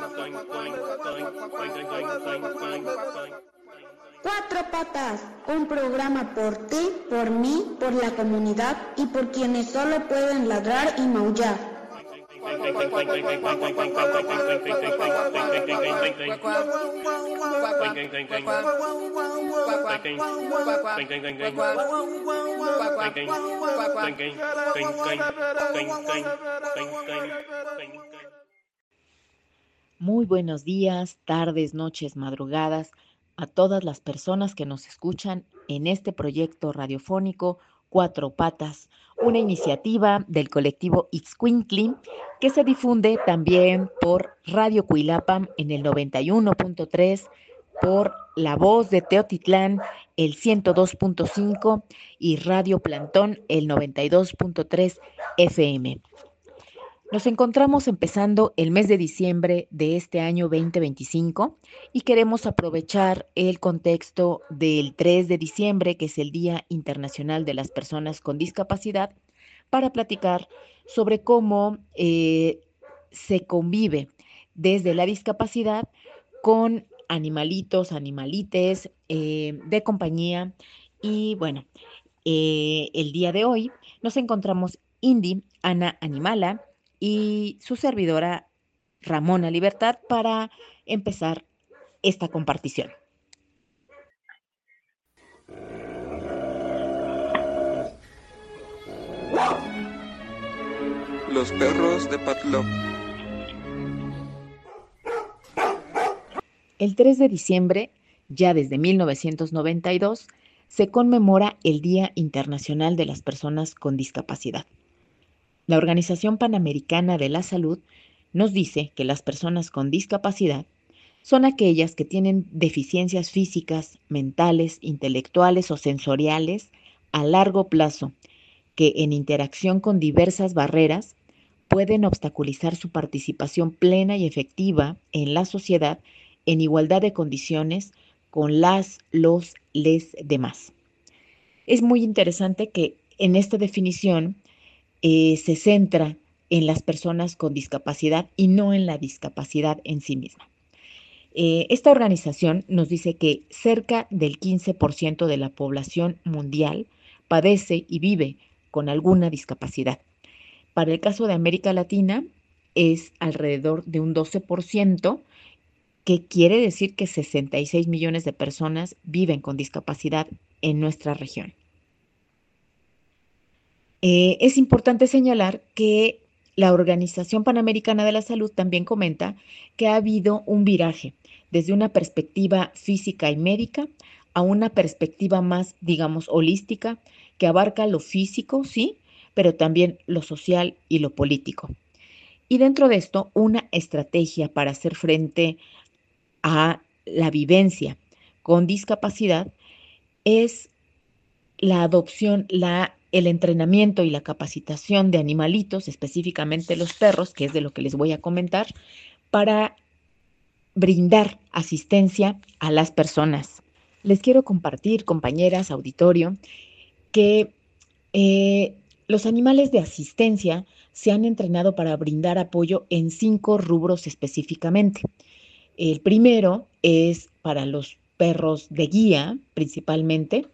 Cuatro Patas, un programa por ti, por mí, por la comunidad y por quienes solo pueden ladrar y maullar. Muy buenos días, tardes, noches, madrugadas a todas las personas que nos escuchan en este proyecto radiofónico Cuatro Patas, una iniciativa del colectivo Ixcuintli que se difunde también por Radio Cuilapam en el 91.3, por La Voz de Teotitlán el 102.5 y Radio Plantón el 92.3 FM. Nos encontramos empezando el mes de diciembre de este año 2025 y queremos aprovechar el contexto del 3 de diciembre, que es el Día Internacional de las Personas con Discapacidad, para platicar sobre cómo se convive desde la discapacidad con animalitos, animalites de compañía. Y bueno, el día de hoy nos encontramos Indy, Ana Animala y su servidora Ramona Libertad para empezar esta compartición. Los perros de Patlock. El 3 de diciembre, ya desde 1992, se conmemora el Día Internacional de las Personas con Discapacidad. La Organización Panamericana de la Salud nos dice que las personas con discapacidad son aquellas que tienen deficiencias físicas, mentales, intelectuales o sensoriales a largo plazo, que en interacción con diversas barreras pueden obstaculizar su participación plena y efectiva en la sociedad en igualdad de condiciones con les demás. Es muy interesante que en esta definición se centra en las personas con discapacidad y no en la discapacidad en sí misma. Esta organización nos dice que cerca del 15% de la población mundial padece y vive con alguna discapacidad. Para el caso de América Latina es alrededor de un 12%, que quiere decir que 66 millones de personas viven con discapacidad en nuestra región. Es importante señalar que la Organización Panamericana de la Salud también comenta que ha habido un viraje desde una perspectiva física y médica a una perspectiva más, digamos, holística, que abarca lo físico, sí, pero también lo social y lo político. Y dentro de esto, una estrategia para hacer frente a la vivencia con discapacidad es la adopción, el entrenamiento y la capacitación de animalitos, específicamente los perros, que es de lo que les voy a comentar, para brindar asistencia a las personas. Les quiero compartir, compañeras, auditorio, que los animales de asistencia se han entrenado para brindar apoyo en 5 rubros específicamente. El primero es para los perros de guía, principalmente.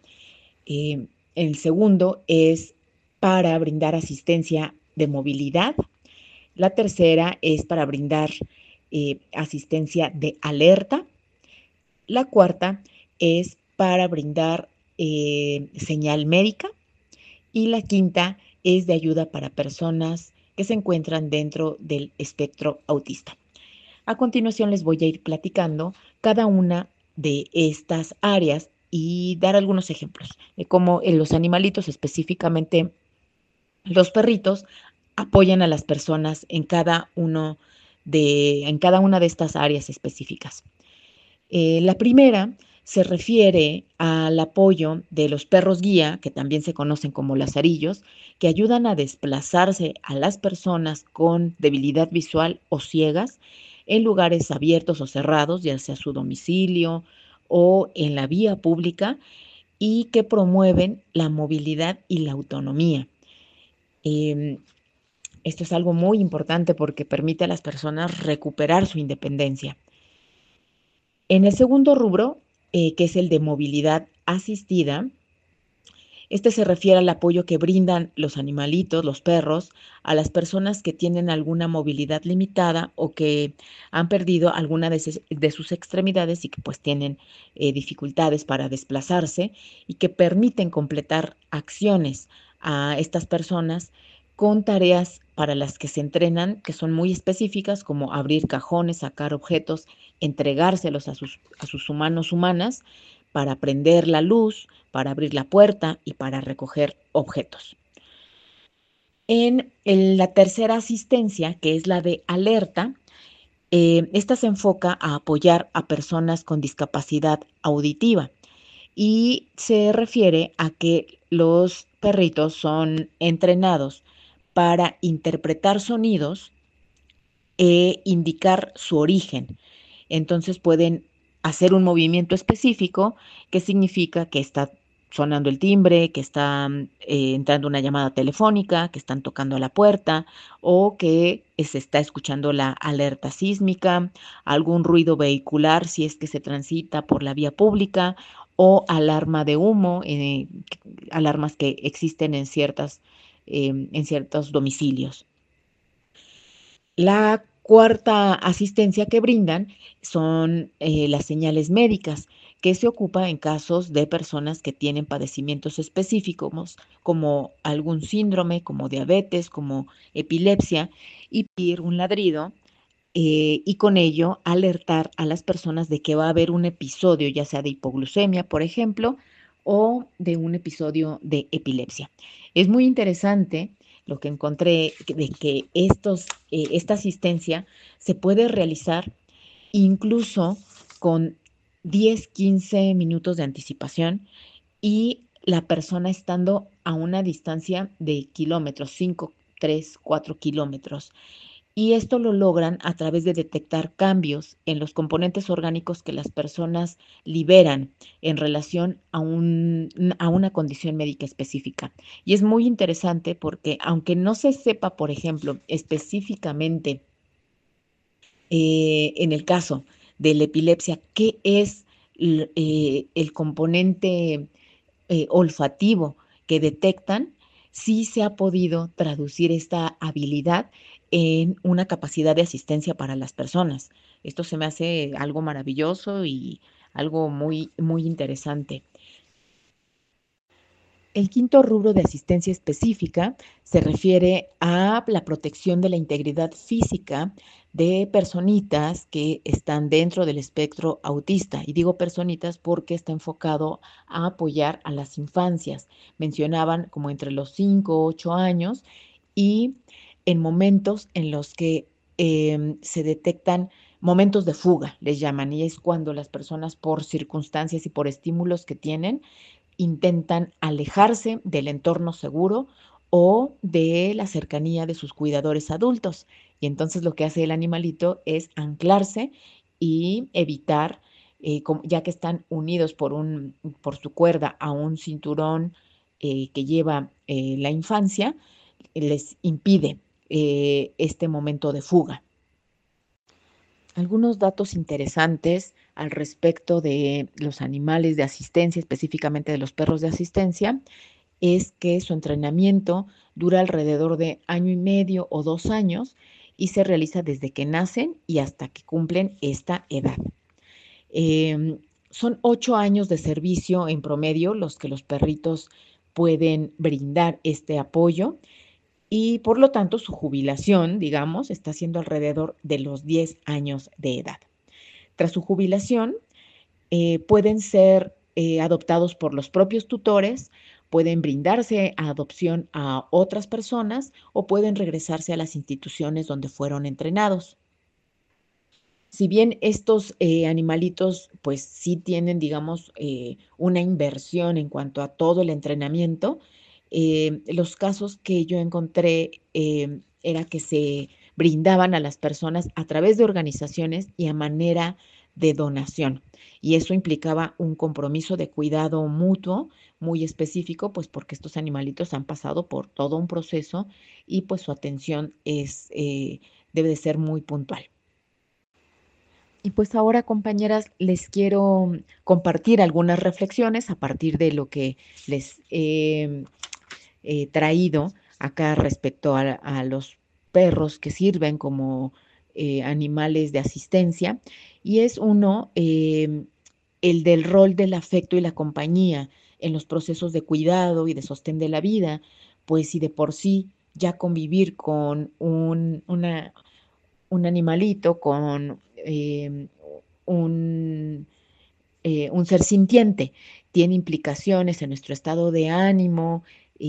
El segundo es para brindar asistencia de movilidad. La tercera es para brindar asistencia de alerta. La cuarta es para brindar señal médica. Y la quinta es de ayuda para personas que se encuentran dentro del espectro autista. A continuación les voy a ir platicando cada una de estas áreas y dar algunos ejemplos de cómo los animalitos, específicamente los perritos, apoyan a las personas en cada una de estas áreas específicas. La primera se refiere al apoyo de los perros guía, que también se conocen como lazarillos, que ayudan a desplazarse a las personas con debilidad visual o ciegas en lugares abiertos o cerrados, ya sea su domicilio o en la vía pública, y que promueven la movilidad y la autonomía. Esto es algo muy importante porque permite a las personas recuperar su independencia. En el segundo rubro, que es el de movilidad asistida, este se refiere al apoyo que brindan los animalitos, los perros, a las personas que tienen alguna movilidad limitada o que han perdido alguna de sus extremidades y que pues tienen dificultades para desplazarse y que permiten completar acciones a estas personas con tareas para las que se entrenan, que son muy específicas, como abrir cajones, sacar objetos, entregárselos a sus humanas, para prender la luz, para abrir la puerta y para recoger objetos. En la tercera asistencia, que es la de alerta, esta se enfoca a apoyar a personas con discapacidad auditiva y se refiere a que los perritos son entrenados para interpretar sonidos e indicar su origen. Entonces pueden hacer un movimiento específico que significa que está sonando el timbre, que está entrando una llamada telefónica, que están tocando la puerta o que se está escuchando la alerta sísmica, algún ruido vehicular si es que se transita por la vía pública o alarma de humo, alarmas que existen en ciertos domicilios. La cuarta asistencia que brindan son las señales médicas, que se ocupa en casos de personas que tienen padecimientos específicos, como algún síndrome, como diabetes, como epilepsia, y pedir un ladrido y con ello alertar a las personas de que va a haber un episodio, ya sea de hipoglucemia, por ejemplo, o de un episodio de epilepsia. Es muy interesante lo que encontré de que esta asistencia se puede realizar incluso con 10, 15 minutos de anticipación y la persona estando a una distancia de kilómetros, 5, 3, 4 kilómetros. Y esto lo logran a través de detectar cambios en los componentes orgánicos que las personas liberan en relación a una condición médica específica. Y es muy interesante porque aunque no se sepa, por ejemplo, específicamente en el caso de la epilepsia, qué es el componente olfativo que detectan, sí se ha podido traducir esta habilidad en una capacidad de asistencia para las personas. Esto se me hace algo maravilloso y algo muy, muy interesante. El quinto rubro de asistencia específica se refiere a la protección de la integridad física de personitas que están dentro del espectro autista. Y digo personitas porque está enfocado a apoyar a las infancias. Mencionaban como entre los 5 o 8 años y en momentos en los que se detectan momentos de fuga, les llaman, y es cuando las personas por circunstancias y por estímulos que tienen, intentan alejarse del entorno seguro o de la cercanía de sus cuidadores adultos. Y entonces lo que hace el animalito es anclarse y evitar, ya que están unidos por su cuerda a un cinturón que lleva la infancia, les impide este momento de fuga. Algunos datos interesantes al respecto de los animales de asistencia, específicamente de los perros de asistencia, es que su entrenamiento dura alrededor de 1.5 años o 2 años y se realiza desde que nacen y hasta que cumplen esta edad. Son 8 años de servicio en promedio los que los perritos pueden brindar este apoyo y por lo tanto su jubilación, digamos, está siendo alrededor de los 10 años de edad. Tras su jubilación, pueden ser adoptados por los propios tutores, pueden brindarse a adopción a otras personas o pueden regresarse a las instituciones donde fueron entrenados. Si bien estos animalitos pues sí tienen, digamos, una inversión en cuanto a todo el entrenamiento, los casos que yo encontré era que se brindaban a las personas a través de organizaciones y a manera de donación. Y eso implicaba un compromiso de cuidado mutuo muy específico, pues porque estos animalitos han pasado por todo un proceso y pues su atención debe de ser muy puntual. Y pues ahora, compañeras, les quiero compartir algunas reflexiones a partir de lo que les he traído acá respecto a los perros que sirven como animales de asistencia. Y es uno, el del rol del afecto y la compañía en los procesos de cuidado y de sostén de la vida, pues si de por sí ya convivir con un animalito, con un, un ser sintiente, tiene implicaciones en nuestro estado de ánimo,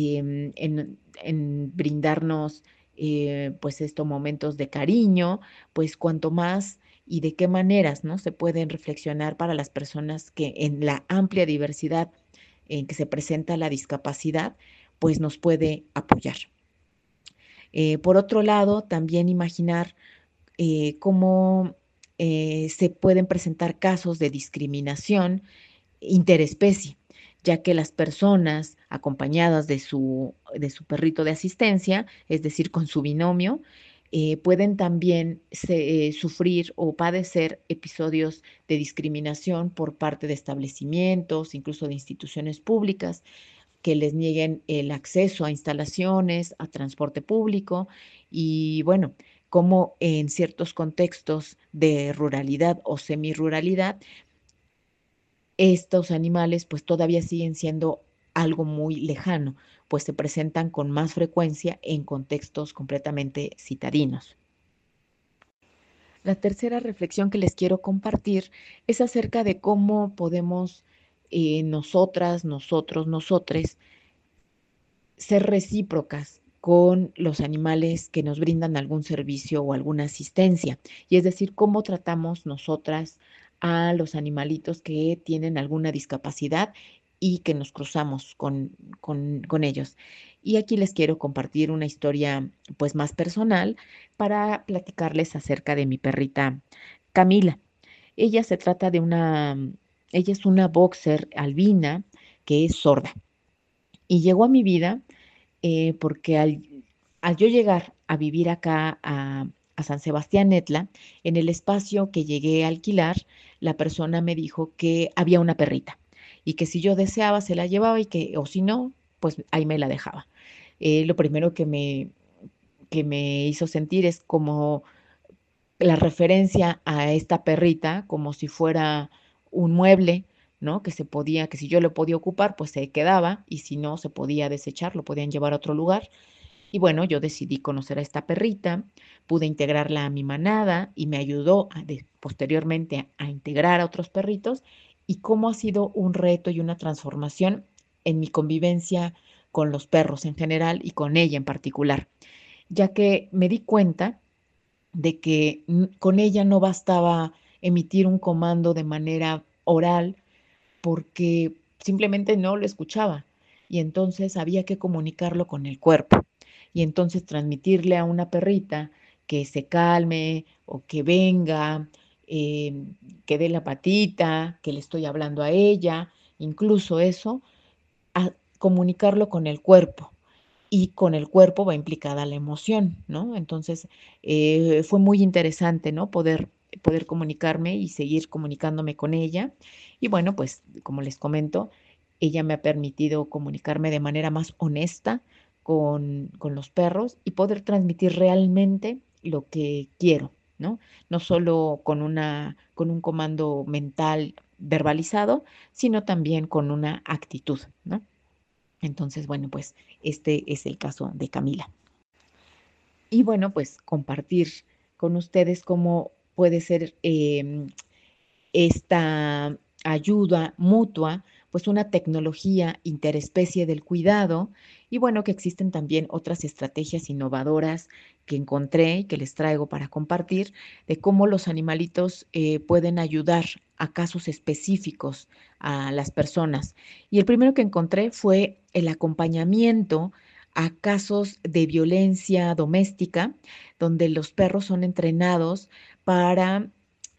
en brindarnos pues estos momentos de cariño, pues cuanto más y de qué maneras, ¿no? Se pueden reflexionar para las personas que en la amplia diversidad en que se presenta la discapacidad, pues nos puede apoyar. Por otro lado, también imaginar cómo se pueden presentar casos de discriminación interespecie, ya que las personas acompañadas de su perrito de asistencia, es decir, con su binomio, pueden también sufrir o padecer episodios de discriminación por parte de establecimientos, incluso de instituciones públicas, que les nieguen el acceso a instalaciones, a transporte público y bueno, como en ciertos contextos de ruralidad o semiruralidad, estos animales pues todavía siguen siendo algo muy lejano, pues se presentan con más frecuencia en contextos completamente citadinos. La tercera reflexión que les quiero compartir es acerca de cómo podemos nosotras, nosotros, nosotres ser recíprocas con los animales que nos brindan algún servicio o alguna asistencia. Y es decir, cómo tratamos nosotras a los animalitos que tienen alguna discapacidad y que nos cruzamos con ellos. Y aquí les quiero compartir una historia pues más personal para platicarles acerca de mi perrita Camila. Ella se trata de ella es una boxer albina que es sorda y llegó a mi vida porque al yo llegar a vivir acá a San Sebastián Netla, en el espacio que llegué a alquilar, la persona me dijo que había una perrita y que si yo deseaba se la llevaba y que, o si no, pues ahí me la dejaba. Lo primero que me hizo sentir es como la referencia a esta perrita, como si fuera un mueble, ¿no? Que se podía, que si yo lo podía ocupar, pues se quedaba y si no, se podía desechar, lo podían llevar a otro lugar. Y bueno, yo decidí conocer a esta perrita, pude integrarla a mi manada y me ayudó posteriormente a integrar a otros perritos y cómo ha sido un reto y una transformación en mi convivencia con los perros en general y con ella en particular, ya que me di cuenta de que con ella no bastaba emitir un comando de manera oral porque simplemente no lo escuchaba y entonces había que comunicarlo con el cuerpo y entonces transmitirle a una perrita que se calme o que venga, que dé la patita, que le estoy hablando a ella, incluso eso, a comunicarlo con el cuerpo. Y con el cuerpo va implicada la emoción, ¿no? Entonces, fue muy interesante, ¿no? Poder comunicarme y seguir comunicándome con ella. Y bueno, pues como les comento, ella me ha permitido comunicarme de manera más honesta con los perros y poder transmitir realmente lo que quiero, ¿no? No solo con un comando mental verbalizado, sino también con una actitud, ¿no? Entonces, bueno, pues este es el caso de Camila. Y bueno, pues compartir con ustedes cómo puede ser esta ayuda mutua, pues una tecnología interespecie del cuidado y bueno, que existen también otras estrategias innovadoras que encontré y que les traigo para compartir de cómo los animalitos pueden ayudar a casos específicos a las personas. Y el primero que encontré fue el acompañamiento a casos de violencia doméstica, donde los perros son entrenados para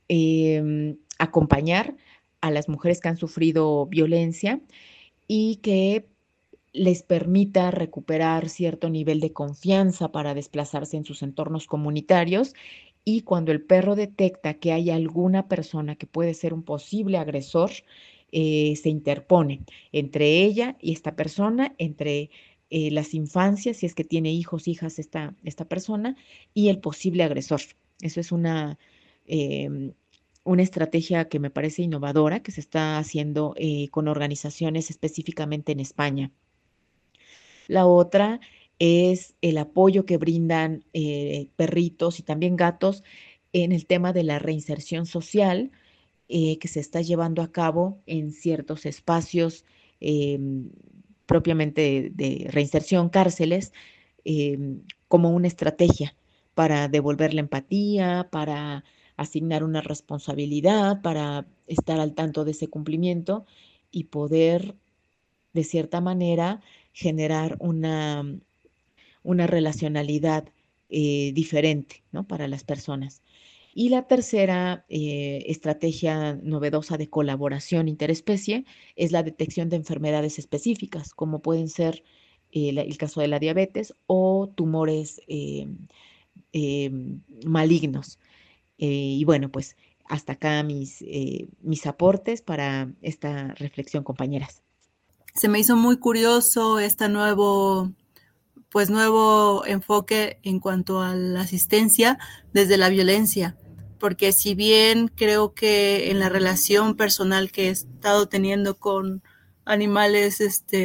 acompañar a las mujeres que han sufrido violencia y que les permita recuperar cierto nivel de confianza para desplazarse en sus entornos comunitarios, y cuando el perro detecta que hay alguna persona que puede ser un posible agresor, se interpone entre ella y esta persona, entre las infancias, si es que tiene hijos, hijas esta persona, y el posible agresor. Eso es em, una estrategia que me parece innovadora, que se está haciendo con organizaciones específicamente en España. La otra es el apoyo que brindan perritos y también gatos en el tema de la reinserción social, que se está llevando a cabo en ciertos espacios em, propiamente de reinserción, cárceles, como una estrategia para devolver la empatía, para asignar una responsabilidad, para estar al tanto de ese cumplimiento y poder, de cierta manera, generar una relacionalidad diferente, ¿no? Para las personas. Y la tercera estrategia novedosa de colaboración interespecie es la detección de enfermedades específicas, como pueden ser el caso de la diabetes o tumores eh, malignos. Y bueno, pues hasta acá mis aportes para esta reflexión, compañeras. Se me hizo muy curioso este nuevo enfoque en cuanto a la asistencia desde la violencia, porque si bien creo que en la relación personal que he estado teniendo con animales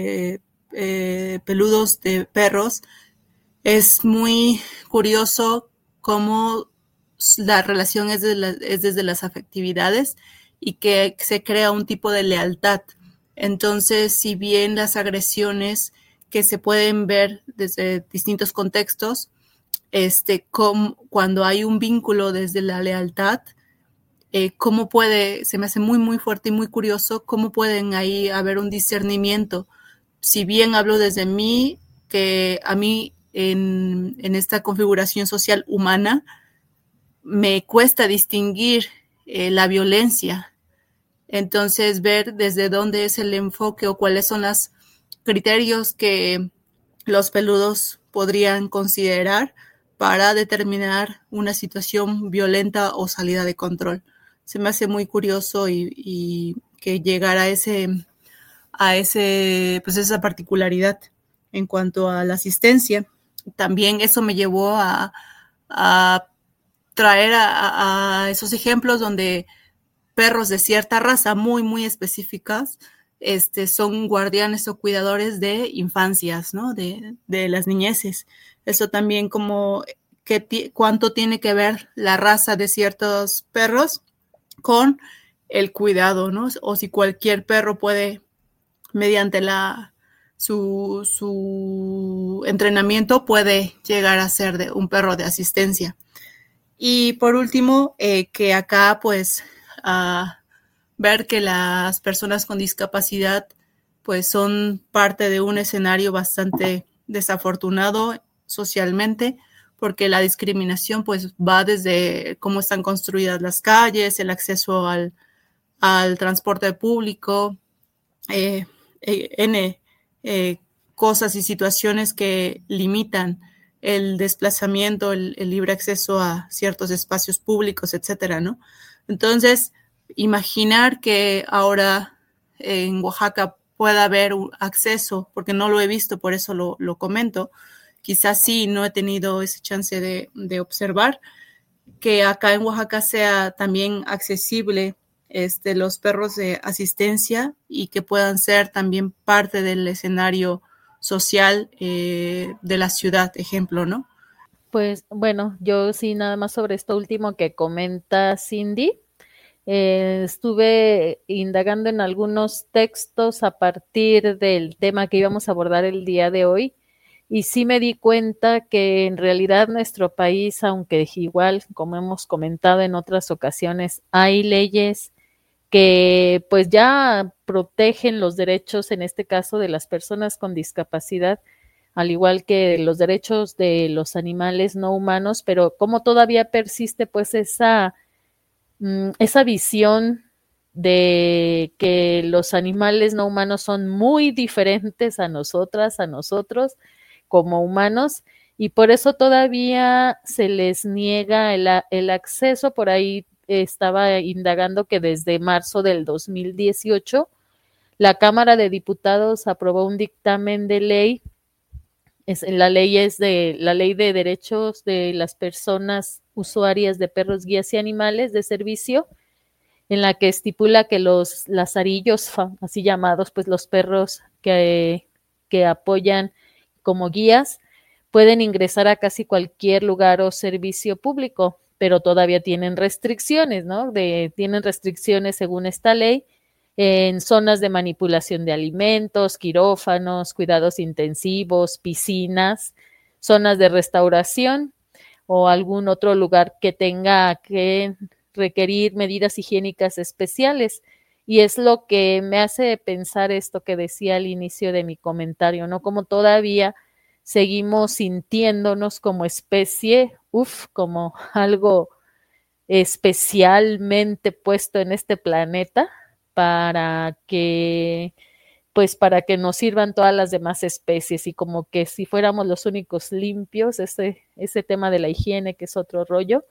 peludos de perros, es muy curioso cómo la relación es desde las afectividades y que se crea un tipo de lealtad. Entonces, si bien las agresiones que se pueden ver desde distintos contextos, cuando hay un vínculo desde la lealtad, se me hace muy, muy fuerte y muy curioso cómo pueden ahí haber un discernimiento. Si bien hablo desde mí, que a mí en esta configuración social humana me cuesta distinguir la violencia. Entonces, ver desde dónde es el enfoque o cuáles son los criterios que los peludos podrían considerar para determinar una situación violenta o salida de control. Se me hace muy curioso y que llegara pues esa particularidad en cuanto a la asistencia. También eso me llevó a traer a esos ejemplos donde perros de cierta raza muy, muy específicas son guardianes o cuidadores de infancias, ¿no? De las niñeces. Eso también como cuánto tiene que ver la raza de ciertos perros con el cuidado, ¿no? O si cualquier perro puede, mediante su entrenamiento, puede llegar a ser un perro de asistencia. Y por último, que acá pues ver que las personas con discapacidad pues son parte de un escenario bastante desafortunado socialmente, porque la discriminación pues va desde cómo están construidas las calles, el acceso al transporte público, N cosas y situaciones que limitan el desplazamiento, el libre acceso a ciertos espacios públicos, etcétera, ¿no? Entonces, imaginar que ahora en Oaxaca pueda haber un acceso, porque no lo he visto, por eso lo comento, quizás sí, no he tenido esa chance de observar, que acá en Oaxaca sea también accesible los perros de asistencia y que puedan ser también parte del escenario social de la ciudad, ejemplo, ¿no? Pues bueno, yo sí, nada más sobre esto último que comenta Cindy. Estuve indagando en algunos textos a partir del tema que íbamos a abordar el día de hoy y sí me di cuenta que en realidad nuestro país, aunque igual, como hemos comentado en otras ocasiones, hay leyes que pues ya protegen los derechos, en este caso de las personas con discapacidad, al igual que los derechos de los animales no humanos, pero como todavía persiste pues esa visión de que los animales no humanos son muy diferentes a nosotros como humanos, y por eso todavía se les niega el acceso. Por ahí estaba indagando que desde marzo del 2018 la Cámara de Diputados aprobó un dictamen de ley. La ley de derechos de las personas usuarias de perros, guías y animales de servicio, en la que estipula que los lazarillos, así llamados, pues los perros que apoyan como guías, pueden ingresar a casi cualquier lugar o servicio público, pero todavía tienen restricciones, ¿no? Tienen restricciones según esta ley en zonas de manipulación de alimentos, quirófanos, cuidados intensivos, piscinas, zonas de restauración o algún otro lugar que tenga que requerir medidas higiénicas especiales. Y es lo que me hace pensar esto que decía al inicio de mi comentario, ¿no? Como todavía seguimos sintiéndonos como especie, como algo especialmente puesto en este planeta para que nos sirvan todas las demás especies, y como que si fuéramos los únicos limpios, ese tema de la higiene, que es otro rollo.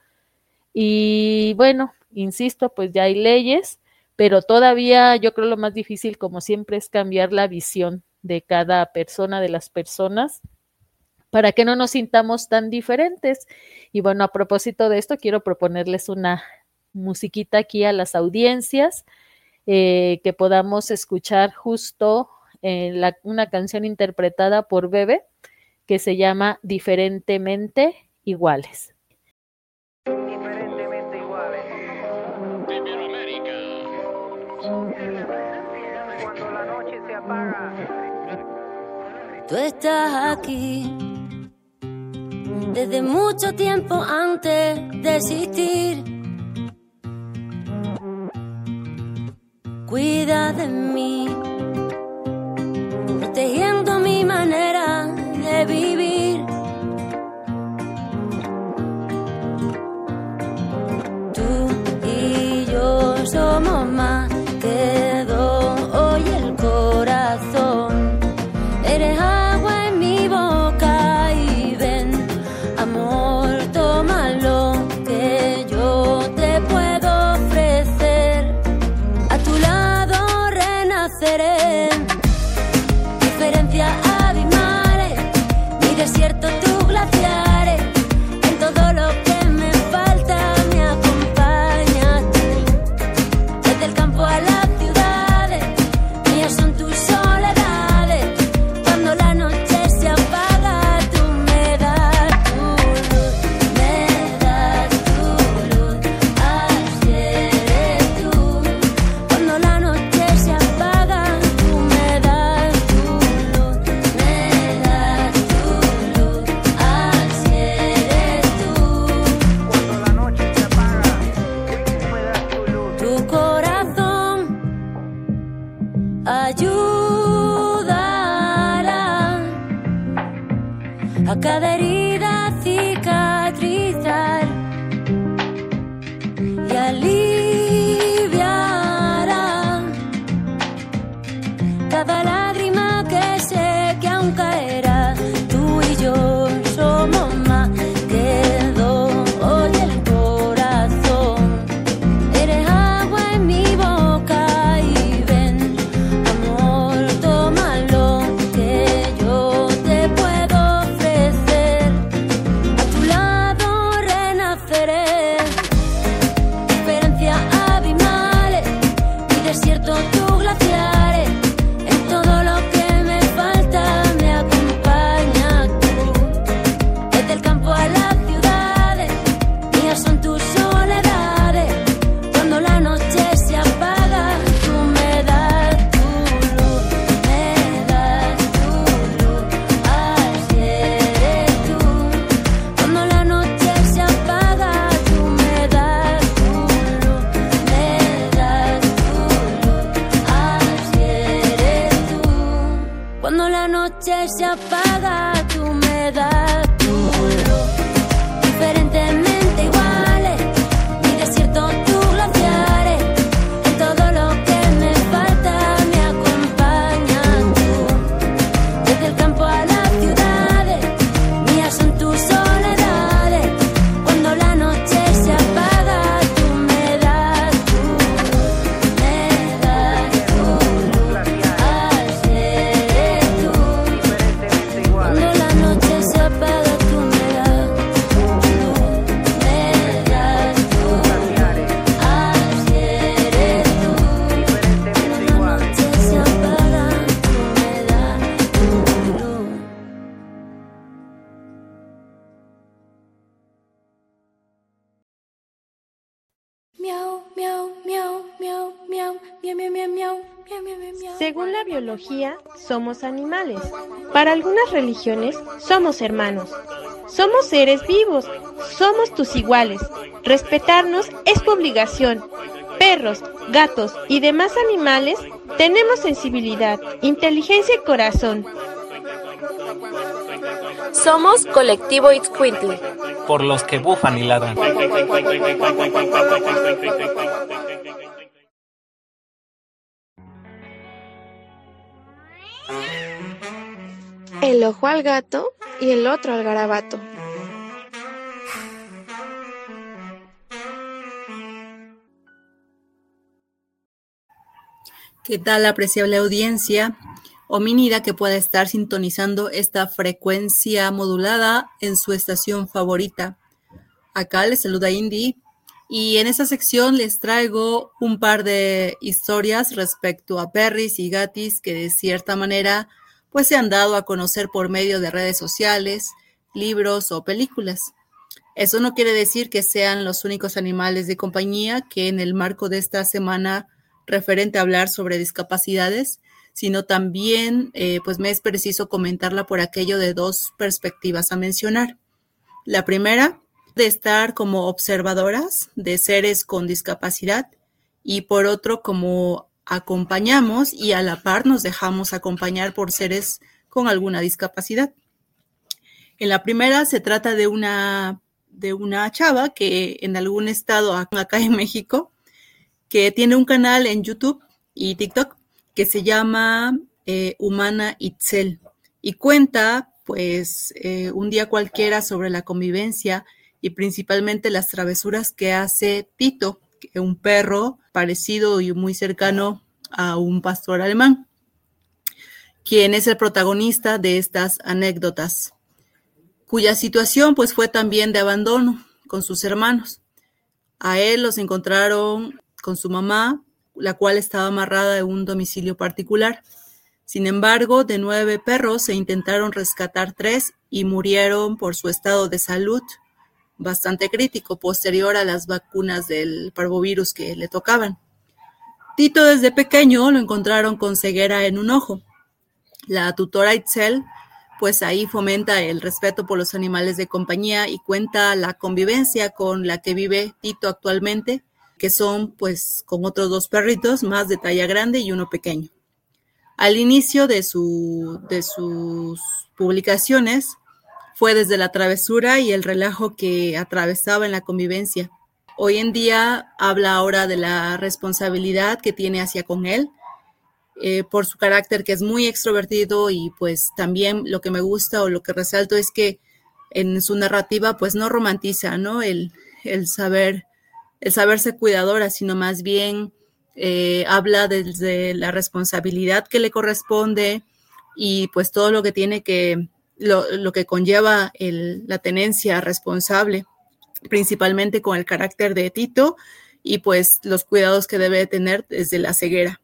Y bueno, insisto, pues ya hay leyes, pero todavía yo creo lo más difícil, como siempre, es cambiar la visión de cada persona, de las personas, para que no nos sintamos tan diferentes. Y bueno, a propósito de esto, quiero proponerles una musiquita aquí a las audiencias, que podamos escuchar justo una canción interpretada por Bebe, que se llama Diferentemente Iguales. Diferentemente iguales. Iberoamérica. Cuando la noche se apaga. Tú estás aquí desde mucho tiempo antes de existir. Cuida de mí, protegiendo mi manera de vivir. Tú y yo somos más que dos, oye el corazón. Eres agua en mi boca y ven, amor, tómalo, que yo te puedo ofrecer. A tu lado renaceré. Diferencias abismales, mi desierto, tus glaciares. En todo lo que me falta me acompañas tú. Desde el campo a las ciudades, mías son tus soledades. Cuando la noche se apaga, tú me das tu luz, me das tu luz, así eres tú. Cuando la noche se apaga, tú me das tu luz, me das tu luz, así eres tú. Cuando la noche se apaga, tú me das tu luz. Tu corazón ayudará a cada herida cicatrizar y aliviará cada lágrima que sé que aún caerá. Tú y yo somos más que dos, oye el corazón. Eres agua en mi boca y ven, amor, tómalo, que yo te puedo ofrecer. A tu lado renaceré. Diferencia Según la biología, somos animales. Para algunas religiones, somos hermanos. Somos seres vivos. Somos tus iguales. Respetarnos es tu obligación. Perros, gatos y demás animales tenemos sensibilidad, inteligencia y corazón. Somos Colectivo Itzcuintli. Por los que bufan y ladran. El ojo al gato y el otro al garabato. ¿Qué tal, apreciable audiencia homínida que pueda estar sintonizando esta frecuencia modulada en su estación favorita? Acá les saluda Indy y en esta sección les traigo un par de historias respecto a perris y gatis que de cierta manera pues se han dado a conocer por medio de redes sociales, libros o películas. Eso no quiere decir que sean los únicos animales de compañía que en el marco de esta semana referente a hablar sobre discapacidades, sino también pues me es preciso comentarla por aquello de dos perspectivas a mencionar. La primera, de estar como observadoras de seres con discapacidad y por otro como acompañamos y a la par nos dejamos acompañar por seres con alguna discapacidad. En la primera se trata de una chava que en algún estado acá en México que tiene un canal en YouTube y TikTok que se llama Humana Itzel y cuenta pues un día cualquiera sobre la convivencia y principalmente las travesuras que hace Tito, un perro parecido y muy cercano a un pastor alemán, quien es el protagonista de estas anécdotas, cuya situación pues fue también de abandono con sus hermanos. A él los encontraron con su mamá, la cual estaba amarrada en un domicilio particular. Sin embargo, de 9 perros se intentaron rescatar 3 y murieron por su estado de salud bastante crítico posterior a las vacunas del parvovirus que le tocaban. Tito desde pequeño lo encontraron con ceguera en un ojo. La tutora Itzel pues ahí fomenta el respeto por los animales de compañía y cuenta la convivencia con la que vive Tito actualmente, que son pues con otros 2 perritos más de talla grande y uno pequeño. Al inicio de sus publicaciones fue desde la travesura y el relajo que atravesaba en la convivencia. Hoy en día habla ahora de la responsabilidad que tiene hacia con él, por su carácter que es muy extrovertido y pues también lo que me gusta o lo que resalto es que en su narrativa pues no romantiza, ¿no? el saberse cuidadora, sino más bien habla desde la responsabilidad que le corresponde y pues todo lo que tiene que, lo que conlleva la tenencia responsable, principalmente con el carácter de Tito y pues los cuidados que debe tener desde la ceguera.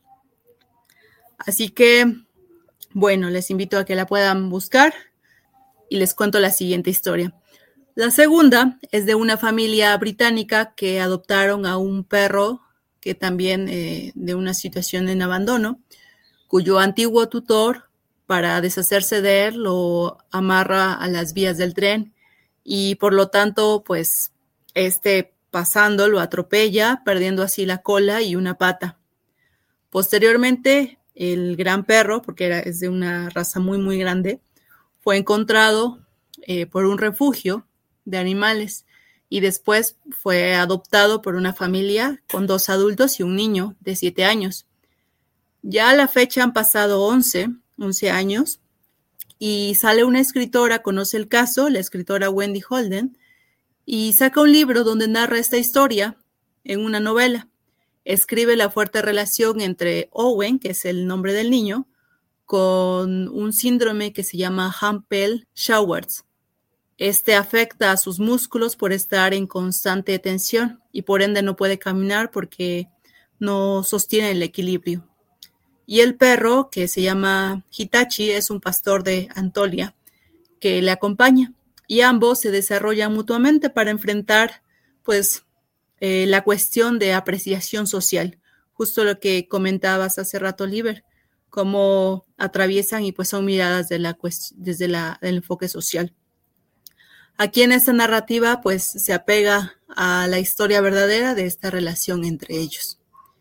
Así que, bueno, les invito a que la puedan buscar y les cuento la siguiente historia. La segunda es de una familia británica que adoptaron a un perro que también de una situación en abandono, cuyo antiguo tutor, para deshacerse de él, lo amarra a las vías del tren y por lo tanto, pues, pasando lo atropella, perdiendo así la cola y una pata. Posteriormente, el gran perro, porque es de una raza muy, muy grande, fue encontrado por un refugio de animales y después fue adoptado por una familia con 2 adultos y un niño de 7 años. Ya a la fecha han pasado 11 años y sale una escritora, conoce el caso, la escritora Wendy Holden, y saca un libro donde narra esta historia en una novela. Escribe la fuerte relación entre Owen, que es el nombre del niño, con un síndrome que se llama Hampel-Schwartz. Afecta a sus músculos por estar en constante tensión y por ende no puede caminar porque no sostiene el equilibrio. Y el perro, que se llama Hitachi, es un pastor de Antolia que le acompaña y ambos se desarrollan mutuamente para enfrentar pues la cuestión de apreciación social, justo lo que comentabas hace rato, Liber, cómo atraviesan y pues son miradas desde el enfoque social. Aquí en esta narrativa pues se apega a la historia verdadera de esta relación entre ellos.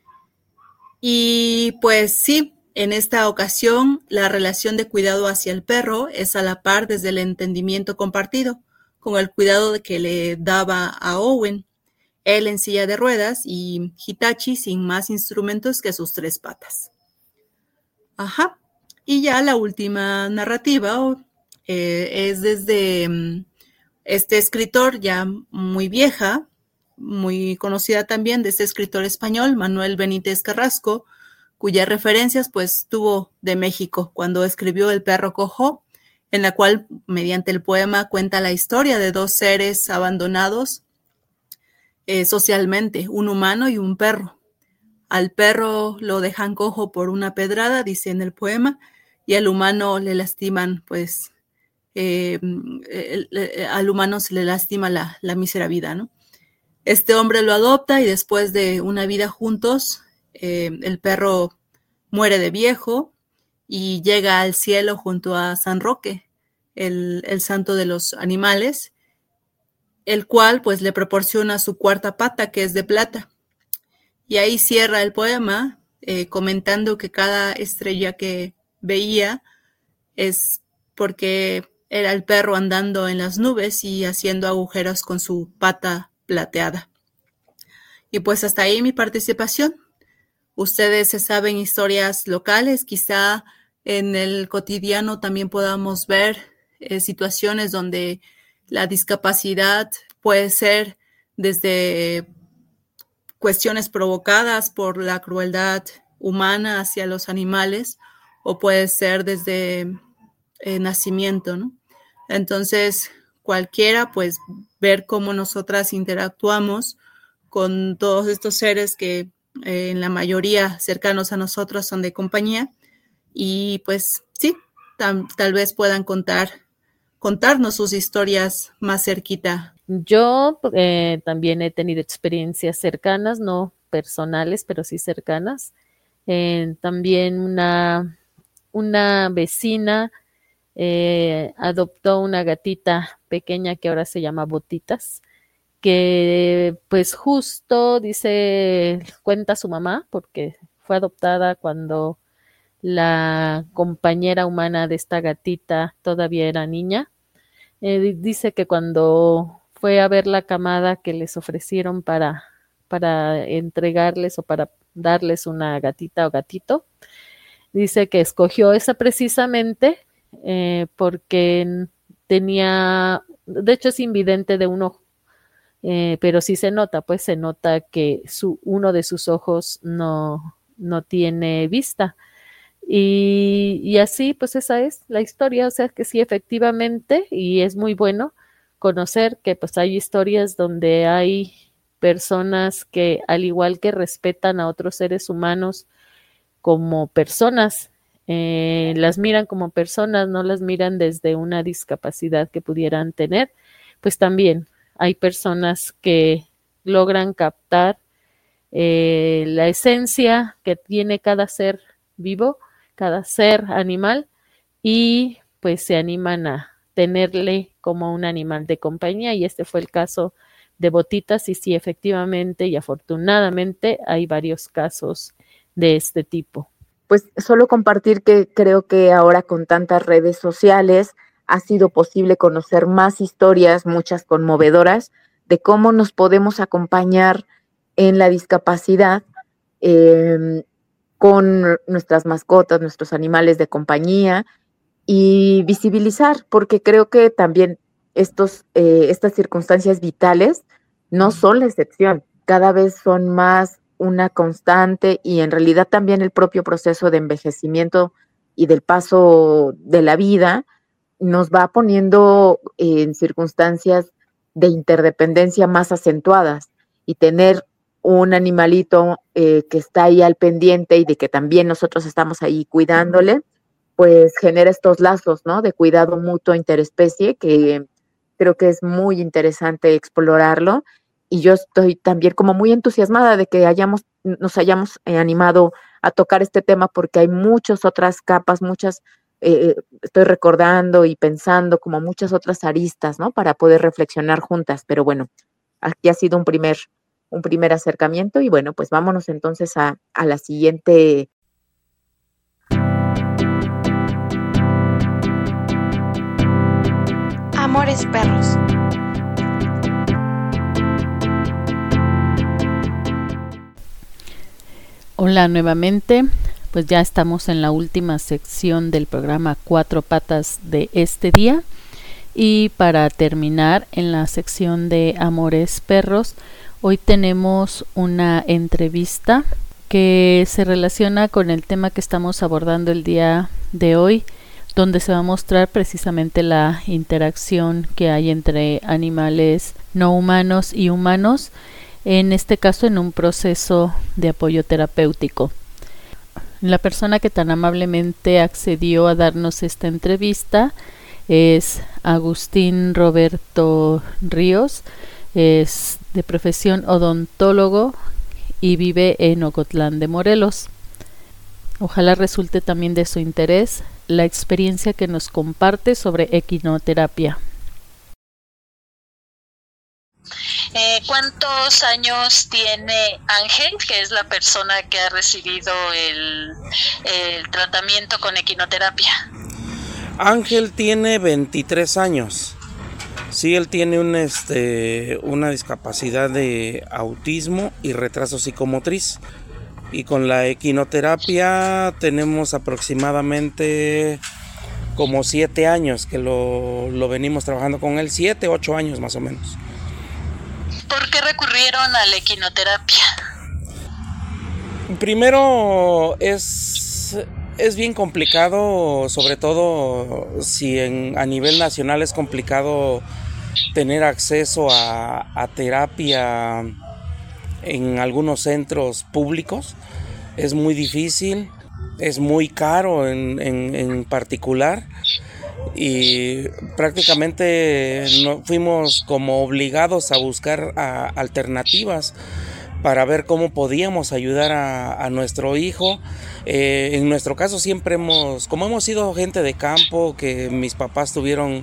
Y pues sí, en esta ocasión la relación de cuidado hacia el perro es a la par desde el entendimiento compartido, con el cuidado que le daba a Owen, él en silla de ruedas y Hitachi sin más instrumentos que sus 3 patas. Ajá. Y ya la última narrativa es desde este escritor ya muy vieja, muy conocida también, de este escritor español, Manuel Benítez Carrasco, cuyas referencias pues tuvo de México cuando escribió El perro cojo, en la cual mediante el poema cuenta la historia de 2 seres abandonados socialmente, un humano y un perro. Al perro lo dejan cojo por una pedrada, dice en el poema, y al humano le lastiman, pues, al humano se le lastima la mísera vida, ¿no? Este hombre lo adopta y después de una vida juntos, el perro muere de viejo y llega al cielo junto a San Roque, el santo de los animales, el cual pues le proporciona su 4ª pata, que es de plata. Y ahí cierra el poema comentando que cada estrella que veía es porque era el perro andando en las nubes y haciendo agujeros con su pata plateada. Y pues hasta ahí mi participación. Ustedes se saben historias locales, quizá en el cotidiano también podamos ver situaciones donde la discapacidad puede ser desde cuestiones provocadas por la crueldad humana hacia los animales o puede ser desde nacimiento, ¿no? Entonces, cualquiera, pues, ver cómo nosotras interactuamos con todos estos seres que en la mayoría cercanos a nosotros son de compañía y pues sí, tal vez puedan contarnos sus historias más cerquita. Yo también he tenido experiencias cercanas, no personales, pero sí cercanas. También una vecina adoptó una gatita pequeña que ahora se llama Botitas, que pues justo cuenta su mamá, porque fue adoptada cuando la compañera humana de esta gatita todavía era niña. Dice que cuando fue a ver la camada que les ofrecieron para entregarles o para darles una gatita o gatito, dice que escogió esa precisamente porque tenía, de hecho es invidente de un ojo, pero sí se nota que uno de sus ojos no tiene vista. Y así, pues esa es la historia, o sea que sí, efectivamente, y es muy bueno conocer que pues hay historias donde hay personas que al igual que respetan a otros seres humanos como personas, las miran como personas, no las miran desde una discapacidad que pudieran tener, pues también hay personas que logran captar la esencia que tiene cada ser vivo, cada ser animal, y pues se animan a tenerle como un animal de compañía, y este fue el caso de Botitas, y sí, efectivamente y afortunadamente hay varios casos de este tipo. Pues solo compartir que creo que ahora con tantas redes sociales ha sido posible conocer más historias, muchas conmovedoras, de cómo nos podemos acompañar en la discapacidad con nuestras mascotas, nuestros animales de compañía y visibilizar, porque creo que también estas circunstancias vitales no son la excepción, cada vez son más una constante y en realidad también el propio proceso de envejecimiento y del paso de la vida nos va poniendo en circunstancias de interdependencia más acentuadas y tener un animalito que está ahí al pendiente y de que también nosotros estamos ahí cuidándole, pues genera estos lazos, ¿no? De cuidado mutuo interespecie que creo que es muy interesante explorarlo. Y yo estoy también como muy entusiasmada de que nos hayamos animado a tocar este tema porque hay muchas otras capas, estoy recordando y pensando como muchas otras aristas, ¿no? Para poder reflexionar juntas, pero bueno, aquí ha sido un primer acercamiento y bueno, pues vámonos entonces a la siguiente. Amores perros. Hola nuevamente, pues ya estamos en la última sección del programa Cuatro Patas de este día y para terminar en la sección de Amores Perros, hoy tenemos una entrevista que se relaciona con el tema que estamos abordando el día de hoy, donde se va a mostrar precisamente la interacción que hay entre animales no humanos y humanos, en este caso en un proceso de apoyo terapéutico. La persona que tan amablemente accedió a darnos esta entrevista es Agustín Roberto Ríos, es de profesión odontólogo y vive en Ocotlán de Morelos. Ojalá resulte también de su interés la experiencia que nos comparte sobre equinoterapia. ¿Cuántos años tiene Ángel, que es la persona que ha recibido el tratamiento con equinoterapia? Ángel tiene 23 años. Sí, él tiene una discapacidad de autismo y retraso psicomotriz. Y con la equinoterapia tenemos aproximadamente como 7 años que lo venimos trabajando con él, 7, 8 años más o menos. ¿Por qué recurrieron a la equinoterapia? Primero es bien complicado, sobre todo si a nivel nacional es complicado tener acceso a terapia en algunos centros públicos. Es muy difícil, es muy caro en particular y prácticamente fuimos como obligados a buscar alternativas para ver cómo podíamos ayudar a nuestro hijo. En nuestro caso siempre como hemos sido gente de campo, que mis papás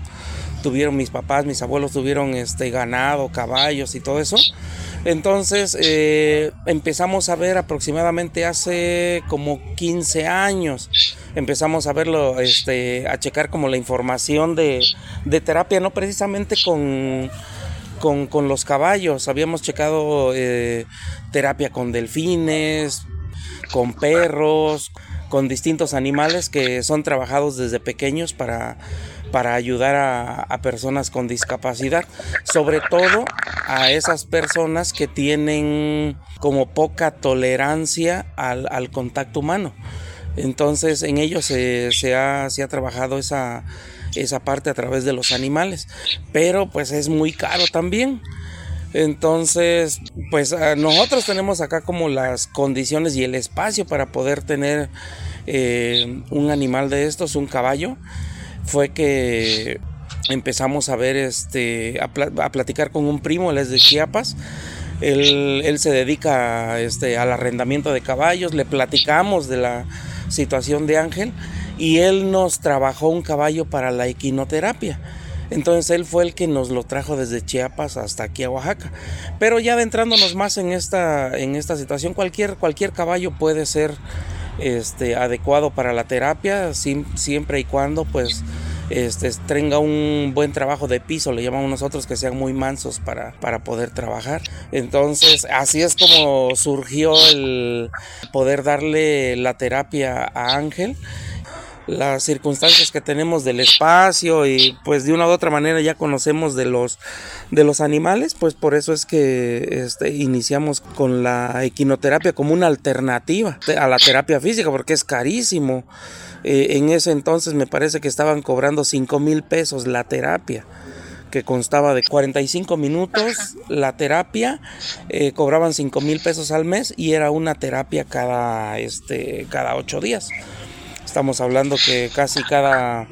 mis abuelos tuvieron ganado, caballos y todo eso. Entonces empezamos a ver aproximadamente hace como 15 años, empezamos a verlo, a checar como la información de terapia, no precisamente con los caballos, habíamos checado terapia con delfines, con perros, con distintos animales que son trabajados desde pequeños para ayudar a personas con discapacidad, sobre todo a esas personas que tienen como poca tolerancia al contacto humano. Entonces en ellos se ha trabajado esa parte a través de los animales, pero pues es muy caro también. Entonces pues nosotros tenemos acá como las condiciones y el espacio para poder tener un animal de estos, un caballo. Fue que empezamos a ver a platicar con un primo, él es de Chiapas. Él se dedica al arrendamiento de caballos. Le platicamos de la situación de Ángel y él nos trabajó un caballo para la equinoterapia. Entonces él fue el que nos lo trajo desde Chiapas hasta aquí a Oaxaca. Pero ya adentrándonos más en esta situación, cualquier caballo puede ser adecuado para la terapia, siempre y cuando pues tenga un buen trabajo de piso, le llamamos nosotros, que sean muy mansos para poder trabajar. Entonces así es como surgió el poder darle la terapia a Ángel. Las circunstancias que tenemos del espacio y pues de una u otra manera ya conocemos de los animales, pues por eso es que iniciamos con la equinoterapia como una alternativa a la terapia física, porque es carísimo. En ese entonces me parece que estaban cobrando 5,000 pesos la terapia, que constaba de 45 minutos. La terapia cobraban 5,000 pesos al mes y era una terapia cada 8 días. Estamos hablando que casi cada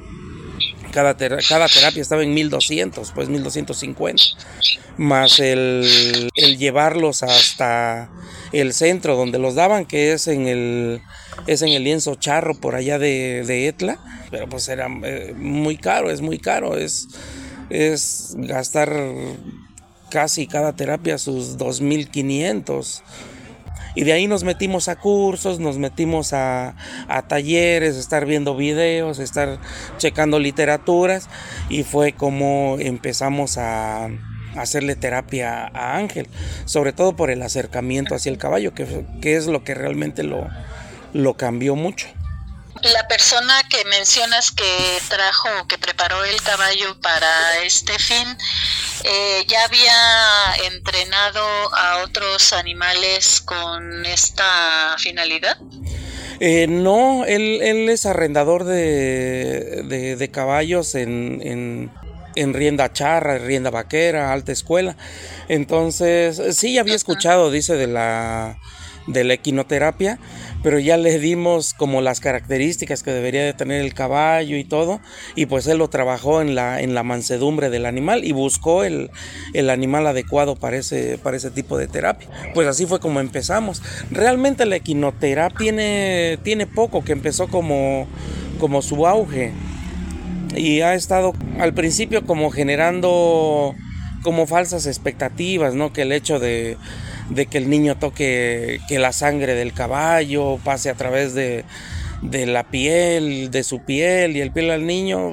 terapia estaba en 1,200, pues 1,250, más el llevarlos hasta el centro donde los daban, que es en el lienzo charro por allá de Etla, pero pues era muy caro, es muy caro, es gastar casi cada terapia sus 2,500. Y de ahí nos metimos a cursos, nos metimos a talleres, estar viendo videos, estar checando literaturas, y fue como empezamos a hacerle terapia a Ángel, sobre todo por el acercamiento hacia el caballo, que es lo que realmente lo cambió mucho. La persona que mencionas que preparó el caballo para este fin, ¿ya había entrenado a otros animales con esta finalidad? No, él es arrendador de caballos en rienda charra, rienda vaquera, alta escuela. Entonces, sí, había escuchado, dice, de la equinoterapia, pero ya le dimos como las características que debería de tener el caballo y todo, y pues él lo trabajó en la mansedumbre del animal y buscó el animal adecuado para ese tipo de terapia. Pues así fue como empezamos. Realmente la equinoterapia tiene poco que empezó como su auge, y ha estado al principio como generando como falsas expectativas, ¿no? Que el hecho de que el niño toque, que la sangre del caballo pase a través de la piel, de su piel y el piel al niño,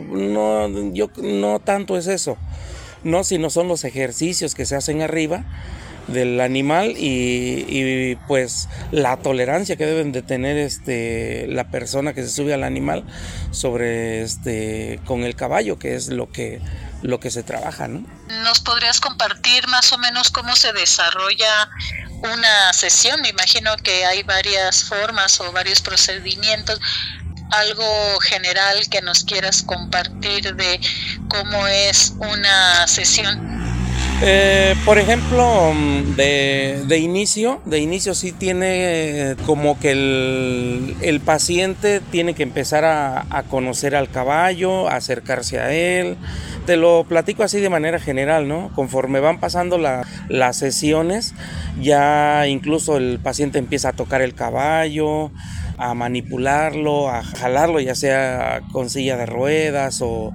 no tanto es eso, no, sino son los ejercicios que se hacen arriba del animal y pues la tolerancia que deben de tener la persona que se sube al animal sobre con el caballo, que es lo que se trabaja, ¿no? ¿Nos podrías compartir más o menos cómo se desarrolla una sesión? Me imagino que hay varias formas o varios procedimientos. Algo general que nos quieras compartir de cómo es una sesión. Por ejemplo, de inicio sí tiene como que el paciente tiene que empezar a conocer al caballo, a acercarse a él. Te lo platico así de manera general, ¿no? Conforme van pasando las sesiones, ya incluso el paciente empieza a tocar el caballo, a manipularlo, a jalarlo, ya sea con silla de ruedas o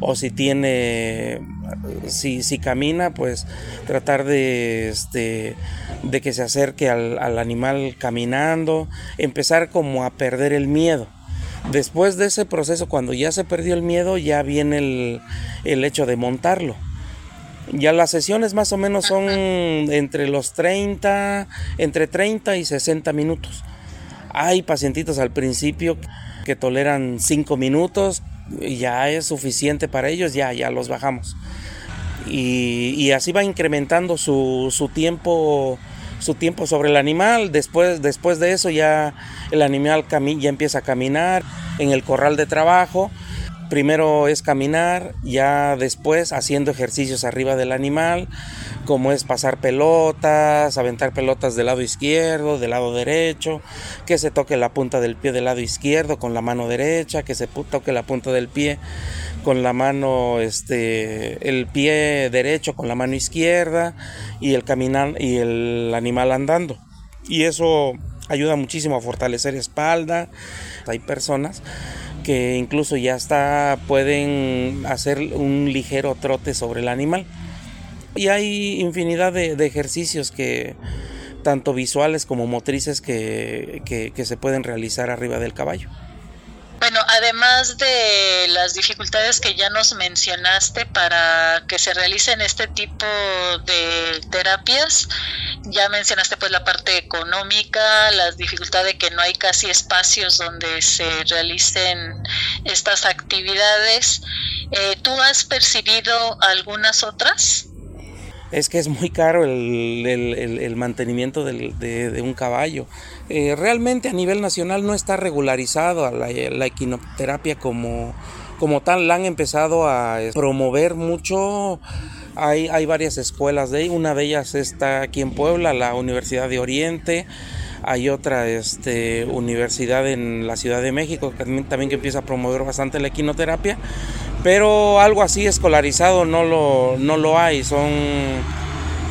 si camina, pues tratar de que se acerque al animal caminando, empezar como a perder el miedo. Después de ese proceso, cuando ya se perdió el miedo, ya viene el hecho de montarlo. Ya las sesiones más o menos son entre 30 y 60 minutos. Hay pacientitos al principio que toleran 5 minutos, y ya es suficiente para ellos, ya los bajamos. Y así va incrementando su tiempo sobre el animal. Después de eso ya el animal ya empieza a caminar en el corral de trabajo. Primero es caminar, ya después haciendo ejercicios arriba del animal, como es pasar pelotas, aventar pelotas del lado izquierdo, del lado derecho, que se toque la punta del pie del lado izquierdo con la mano derecha, que se toque la punta del pie con la mano, el pie derecho con la mano izquierda, y el animal andando. Y eso ayuda muchísimo a fortalecer espalda. Hay personas que incluso ya pueden hacer un ligero trote sobre el animal. Y hay infinidad de ejercicios que tanto visuales como motrices que se pueden realizar arriba del caballo. Bueno, además de las dificultades que ya nos mencionaste para que se realicen este tipo de terapias, ya mencionaste pues la parte económica, las dificultades de que no hay casi espacios donde se realicen estas actividades. ¿Tú has percibido algunas otras? Es que es muy caro el mantenimiento de un caballo. Realmente a nivel nacional no está regularizado la equinoterapia como tal. La han empezado a promover mucho. Hay varias escuelas una de ellas está aquí en Puebla, la Universidad de Oriente. Hay otra universidad en la Ciudad de México también que empieza a promover bastante la equinoterapia, pero algo así escolarizado no lo hay.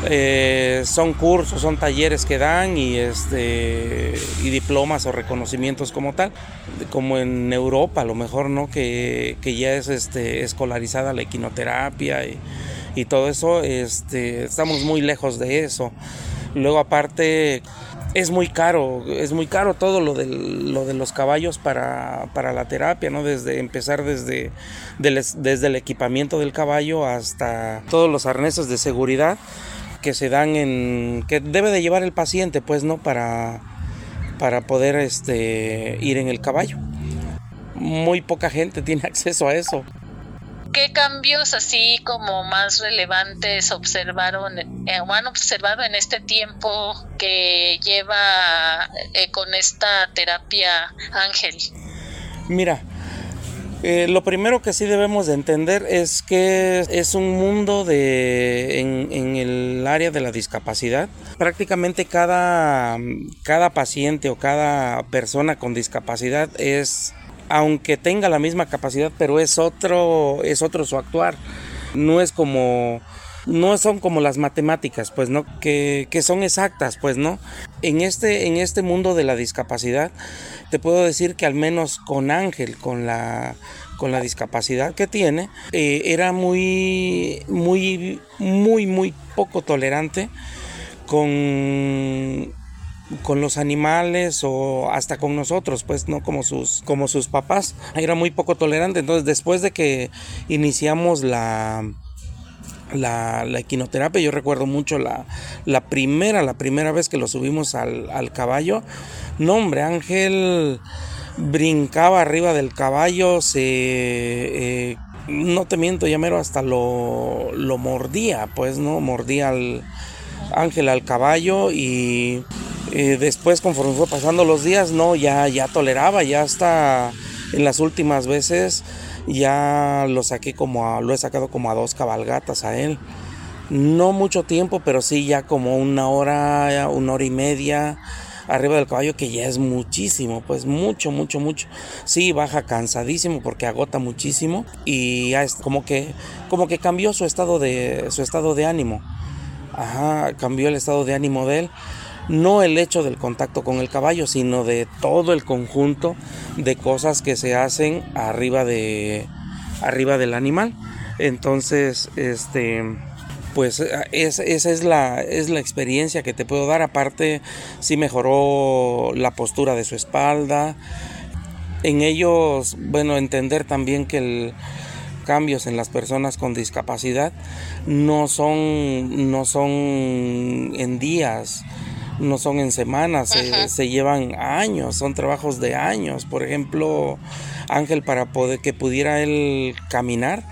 Son cursos, son talleres que dan y diplomas o reconocimientos como tal, como en Europa a lo mejor, ¿no? Que ya es escolarizada la equinoterapia y todo eso, estamos muy lejos de eso. Luego aparte es muy caro todo lo de los caballos para la terapia, ¿no? Empezar desde el equipamiento del caballo hasta todos los arneses de seguridad que se dan que debe de llevar el paciente, pues, ¿no? Para poder ir en el caballo. Muy poca gente tiene acceso a eso. ¿Qué cambios así como más relevantes observaron o han observado en este tiempo que lleva con esta terapia Ángel? Mira, lo primero que sí debemos de entender es que es un mundo en el área de la discapacidad. Prácticamente cada paciente o cada persona con discapacidad aunque tenga la misma capacidad, pero es otro su actuar. No son como las matemáticas, pues, ¿no? Que son exactas, pues, ¿no? En este mundo de la discapacidad, te puedo decir que al menos con Ángel, con la discapacidad que tiene, era muy, muy, muy, muy poco tolerante con los animales o hasta con nosotros, pues, no como sus papás. Era muy poco tolerante. Entonces, después de que iniciamos la equinoterapia, yo recuerdo mucho la primera vez que lo subimos al caballo. No, hombre, Ángel brincaba arriba del caballo, no te miento, ya mero hasta lo mordía, pues, ¿no? Mordía al Ángel al caballo y después, conforme fue pasando los días, no, ya toleraba, ya hasta en las últimas veces ya lo he sacado como a 2 cabalgatas a él. No mucho tiempo, pero sí ya como una hora y media arriba del caballo, que ya es muchísimo, pues mucho. Sí, baja cansadísimo porque agota muchísimo y ya es como que cambió su estado de ánimo. Ajá, cambió el estado de ánimo de él. No el hecho del contacto con el caballo, sino de todo el conjunto de cosas que se hacen arriba del animal. Entonces, pues esa es la experiencia que te puedo dar. Aparte, sí mejoró la postura de su espalda. En ellos, bueno, entender también que cambios en las personas con discapacidad no son en días, no son en semanas, se llevan años, son trabajos de años. Por ejemplo, Ángel, para que pudiera él caminar,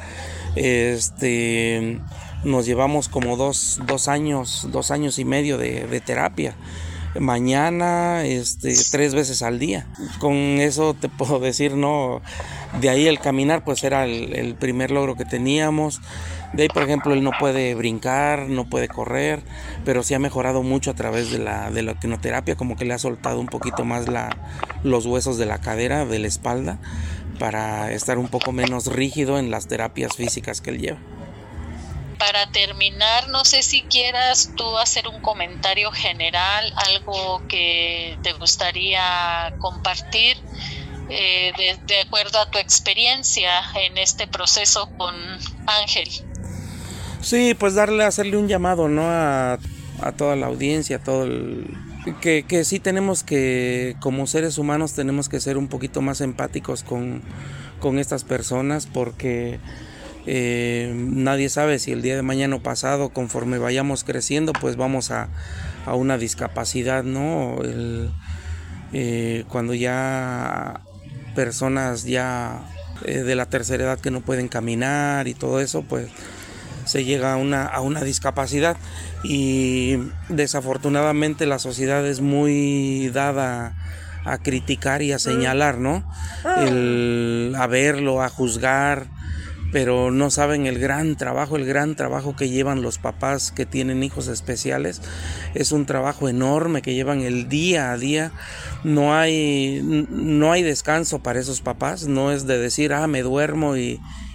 nos llevamos como dos años y medio de terapia. Mañana, 3 veces al día. Con eso te puedo decir, ¿no? De ahí el caminar, pues era el primer logro que teníamos. De ahí, por ejemplo, él no puede brincar, no puede correr, pero sí ha mejorado mucho a través de la equinoterapia, como que le ha soltado un poquito más los huesos de la cadera, de la espalda, para estar un poco menos rígido en las terapias físicas que él lleva. Para terminar, no sé si quieras tú hacer un comentario general, algo que te gustaría compartir de acuerdo a tu experiencia en este proceso con Ángel. Sí, pues hacerle un llamado, ¿no? A toda la audiencia, que sí tenemos que, como seres humanos, tenemos que ser un poquito más empáticos con estas personas, porque nadie sabe si el día de mañana o pasado, conforme vayamos creciendo, pues vamos a una discapacidad, ¿no? Cuando ya personas ya de la tercera edad que no pueden caminar y todo eso, pues se llega a una discapacidad, y desafortunadamente la sociedad es muy dada a criticar y a señalar, ¿no? A verlo, a juzgar, pero no saben el gran trabajo que llevan los papás que tienen hijos especiales. Es un trabajo enorme que llevan el día a día. No hay descanso para esos papás, no es de decir, me duermo y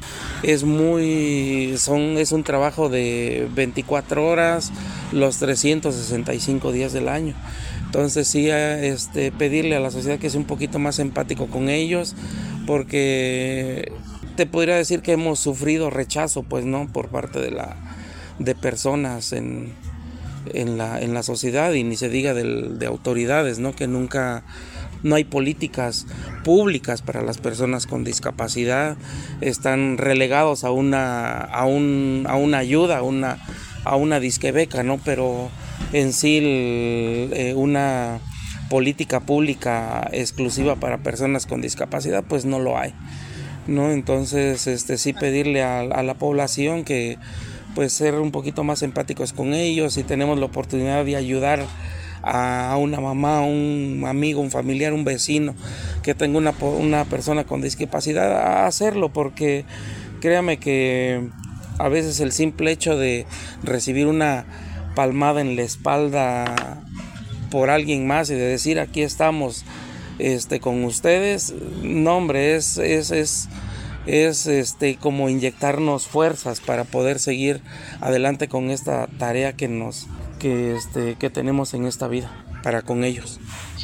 es un trabajo de 24 horas, los 365 días del año. Entonces sí, pedirle a la sociedad que sea un poquito más empático con ellos, porque te podría decir que hemos sufrido rechazo, pues, ¿no?, por parte de personas en la sociedad, y ni se diga de autoridades, ¿no?, que nunca, no hay políticas públicas para las personas con discapacidad, están relegados a una ayuda, a una disque beca, ¿no?, pero en sí una política pública exclusiva para personas con discapacidad pues no lo hay, ¿no? Entonces sí pedirle a la población que pues ser un poquito más empáticos con ellos. Si tenemos la oportunidad de ayudar a una mamá, un amigo, un familiar, un vecino que tenga una persona con discapacidad, a hacerlo, porque créame que a veces el simple hecho de recibir una palmada en la espalda por alguien más y de decir aquí estamos con ustedes, no, hombre, es como inyectarnos fuerzas para poder seguir adelante con esta tarea que tenemos en esta vida para con ellos.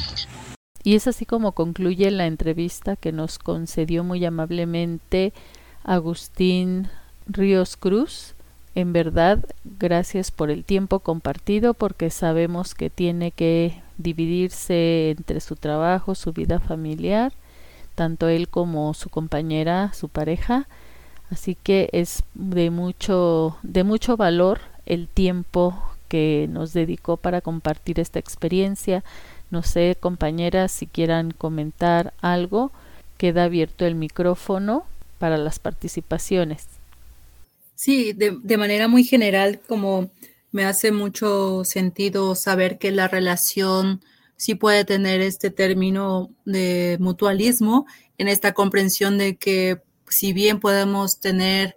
Y es así como concluye la entrevista que nos concedió muy amablemente Agustín Ríos Cruz. En verdad, gracias por el tiempo compartido, porque sabemos que tiene que dividirse entre su trabajo, su vida familiar, tanto él como su compañera, su pareja, así que es de mucho valor el tiempo que nos dedicó para compartir esta experiencia. No sé, compañeras, si quieran comentar algo, queda abierto el micrófono para las participaciones. Sí, de manera muy general, como me hace mucho sentido saber que la relación sí puede tener este término de mutualismo, en esta comprensión de que si bien podemos tener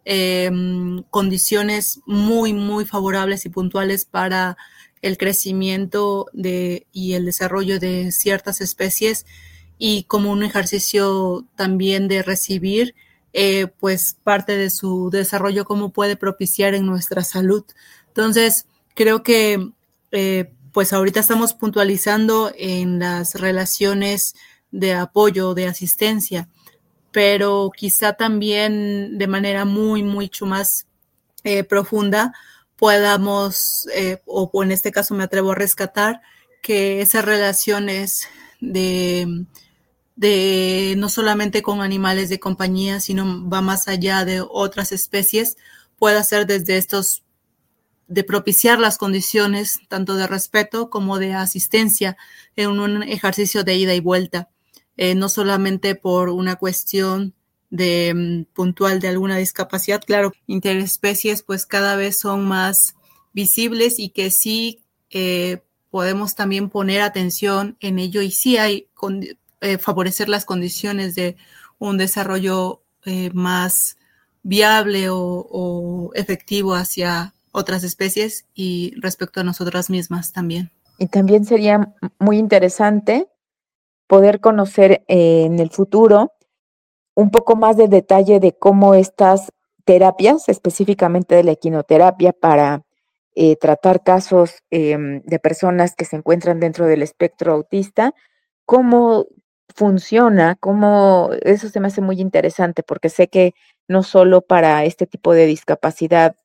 condiciones muy, muy favorables y puntuales para el crecimiento y el desarrollo de ciertas especies, y como un ejercicio también de recibir, pues parte de su desarrollo, cómo puede propiciar en nuestra salud. Entonces, creo que pues ahorita estamos puntualizando en las relaciones de apoyo, de asistencia, pero quizá también de manera muy, mucho más profunda podamos, o en este caso me atrevo a rescatar, que esas relaciones de no solamente con animales de compañía, sino va más allá de otras especies, pueda ser desde estos, de propiciar las condiciones tanto de respeto como de asistencia en un ejercicio de ida y vuelta, no solamente por una cuestión de puntual de alguna discapacidad. Claro, interespecies pues cada vez son más visibles y que sí podemos también poner atención en ello, y sí hay favorecer las condiciones de un desarrollo más viable o efectivo hacia otras especies y respecto a nosotras mismas también. Y también sería muy interesante poder conocer en el futuro un poco más de detalle de cómo estas terapias, específicamente de la equinoterapia para tratar casos de personas que se encuentran dentro del espectro autista, cómo funciona, eso se me hace muy interesante, porque sé que no solo para este tipo de discapacidad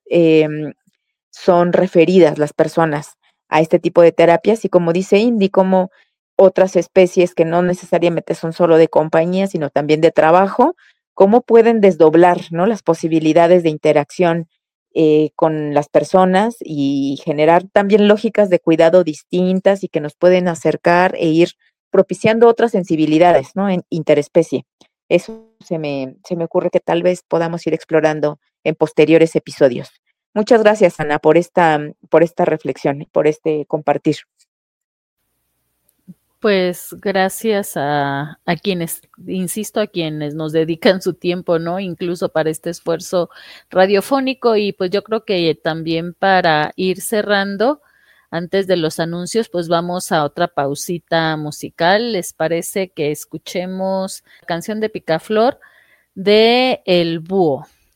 son referidas las personas a este tipo de terapias, y como dice Indy, como otras especies que no necesariamente son solo de compañía, sino también de trabajo, cómo pueden desdoblar, ¿no?, las posibilidades de interacción con las personas y generar también lógicas de cuidado distintas y que nos pueden acercar e ir propiciando otras sensibilidades, ¿no?, en interespecie. Eso se me ocurre que tal vez podamos ir explorando en posteriores episodios. Muchas gracias, Ana, por esta reflexión, por este compartir. Pues gracias a quienes, insisto, a quienes nos dedican su tiempo, ¿no? Incluso para este esfuerzo radiofónico, y pues yo creo que también para ir cerrando, antes de los anuncios, pues vamos a otra pausita musical. ¿Les parece que escuchemos la canción de Picaflor de El Búho?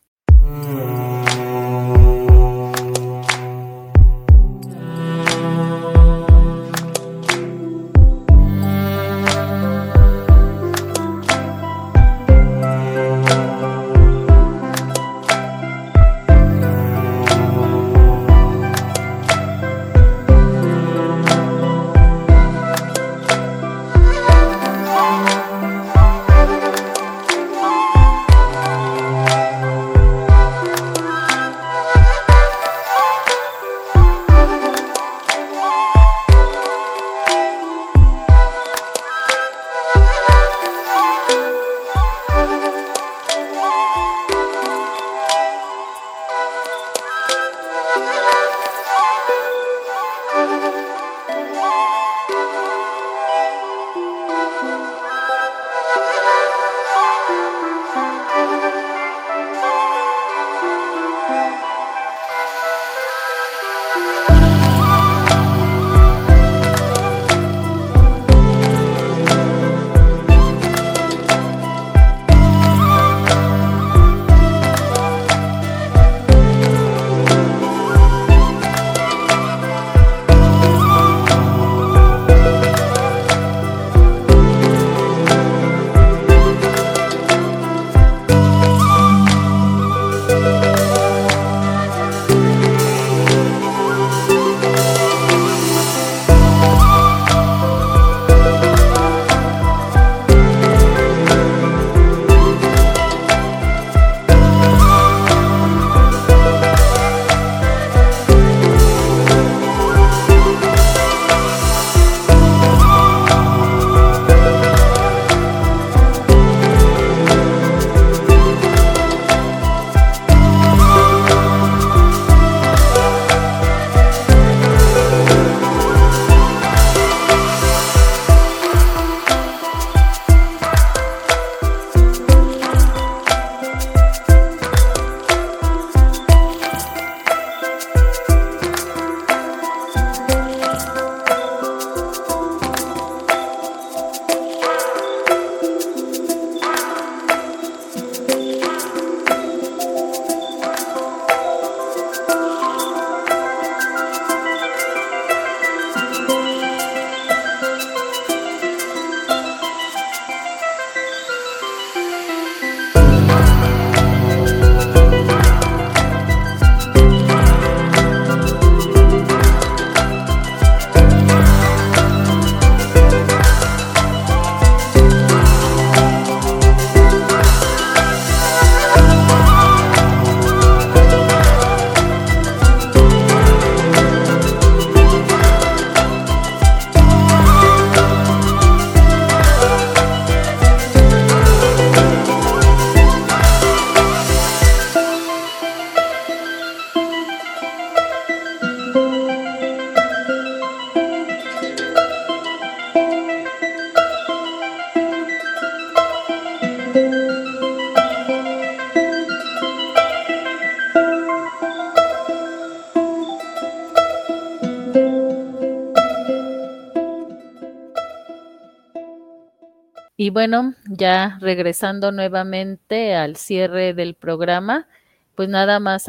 Y bueno, ya regresando nuevamente al cierre del programa, pues nada más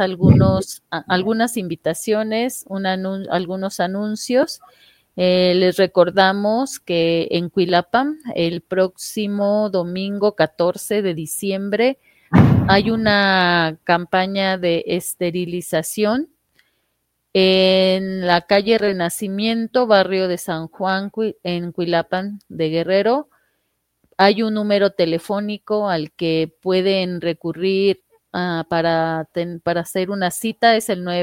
algunas invitaciones, algunos anuncios. Les recordamos que en Cuilapa, el próximo domingo 14 de diciembre, hay una campaña de esterilización en la calle Renacimiento, barrio de San Juan, en Cuilapan de Guerrero. Hay un número telefónico al que pueden recurrir para hacer una cita, es el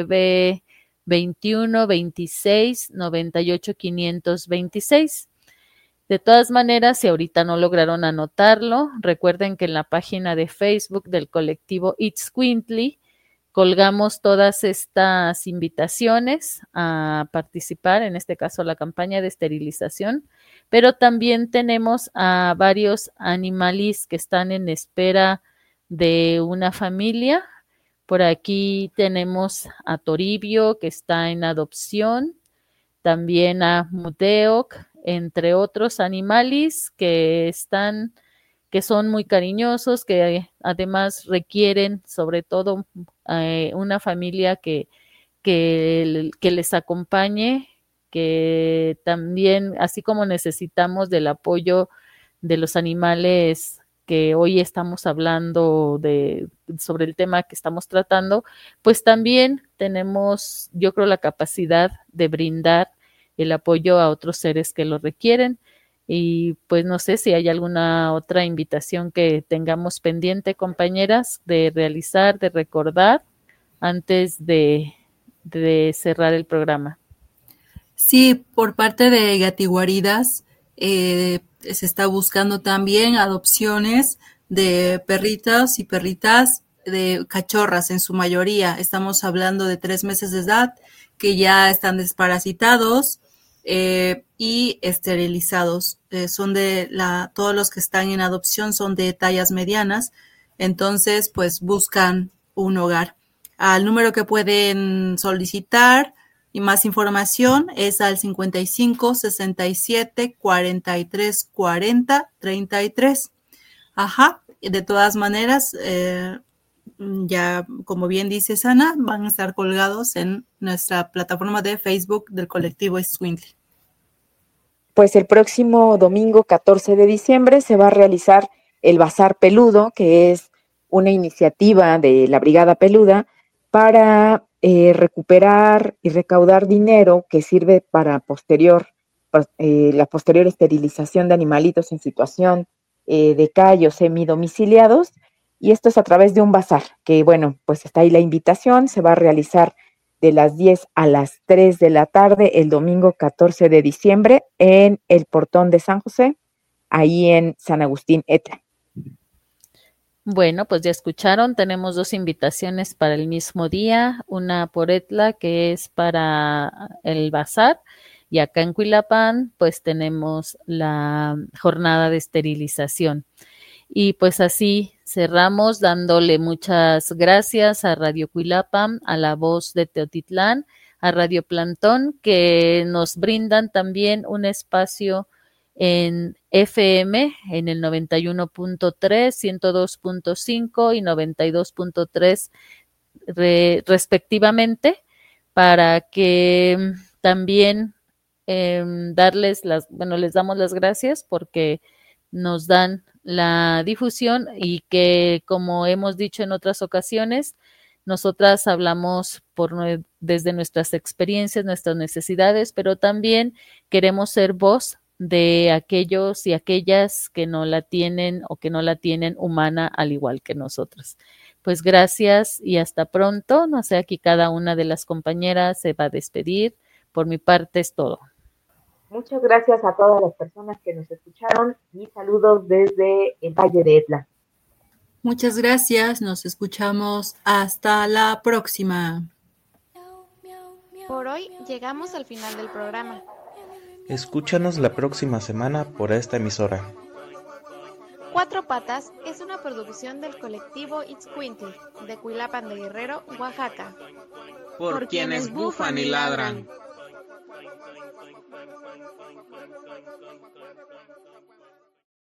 921-26-98-526. De todas maneras, si ahorita no lograron anotarlo, recuerden que en la página de Facebook del colectivo It's Quintly colgamos todas estas invitaciones a participar, en este caso la campaña de esterilización, pero también tenemos a varios animalis que están en espera de una familia. Por aquí tenemos a Toribio, que está en adopción, también a Muteoc, entre otros animalis que están que son muy cariñosos, que además requieren sobre todo una familia que les acompañe, que también, así como necesitamos del apoyo de los animales que hoy estamos hablando sobre el tema que estamos tratando, pues también tenemos, yo creo, la capacidad de brindar el apoyo a otros seres que lo requieren. Y pues no sé si hay alguna otra invitación que tengamos pendiente, compañeras, de realizar, de recordar antes de cerrar el programa. Sí, por parte de Gatiguaridas se está buscando también adopciones de perritos y perritas, de cachorras en su mayoría. Estamos hablando de 3 meses de edad que ya están desparasitados y esterilizados. Son todos los que están en adopción son de tallas medianas, entonces pues buscan un hogar. Al número que pueden solicitar y más información es al 55 67 43 40 33. Ajá, de todas maneras, ya como bien dice Sana, van a estar colgados en nuestra plataforma de Facebook del colectivo Ixcuintli. Pues el próximo domingo 14 de diciembre se va a realizar el Bazar Peludo, que es una iniciativa de la Brigada Peluda para recuperar y recaudar dinero que sirve para la posterior esterilización de animalitos en situación de calle o semidomiciliados, y esto es a través de un bazar, que bueno, pues está ahí la invitación, se va a realizar de las 10 a las 3 de la tarde el domingo 14 de diciembre en el Portón de San José, ahí en San Agustín Etla. Bueno, pues ya escucharon, tenemos 2 invitaciones para el mismo día, una por Etla, que es para el bazar, y acá en Cuilapán, pues tenemos la jornada de esterilización. Y pues así cerramos dándole muchas gracias a Radio Cuilapán, a La Voz de Teotitlán, a Radio Plantón, que nos brindan también un espacio en FM, en el 91.3, 102.5 y 92.3 respectivamente, para que también les damos las gracias porque nos dan la difusión y que, como hemos dicho en otras ocasiones, nosotras hablamos desde nuestras experiencias, nuestras necesidades, pero también queremos ser voz de aquellos y aquellas que no la tienen o que no la tienen humana al igual que nosotros. Pues gracias y hasta pronto. No sé, aquí cada una de las compañeras se va a despedir. Por mi parte es todo. Muchas gracias a todas las personas que nos escucharon y saludos desde el Valle de Etla. Muchas gracias, nos escuchamos hasta la próxima. Por hoy llegamos al final del programa. Escúchanos la próxima semana por esta emisora. Cuatro Patas es una producción del colectivo Ixcuintli, de Cuilapán de Guerrero, Oaxaca. Por quienes bufan y ladran.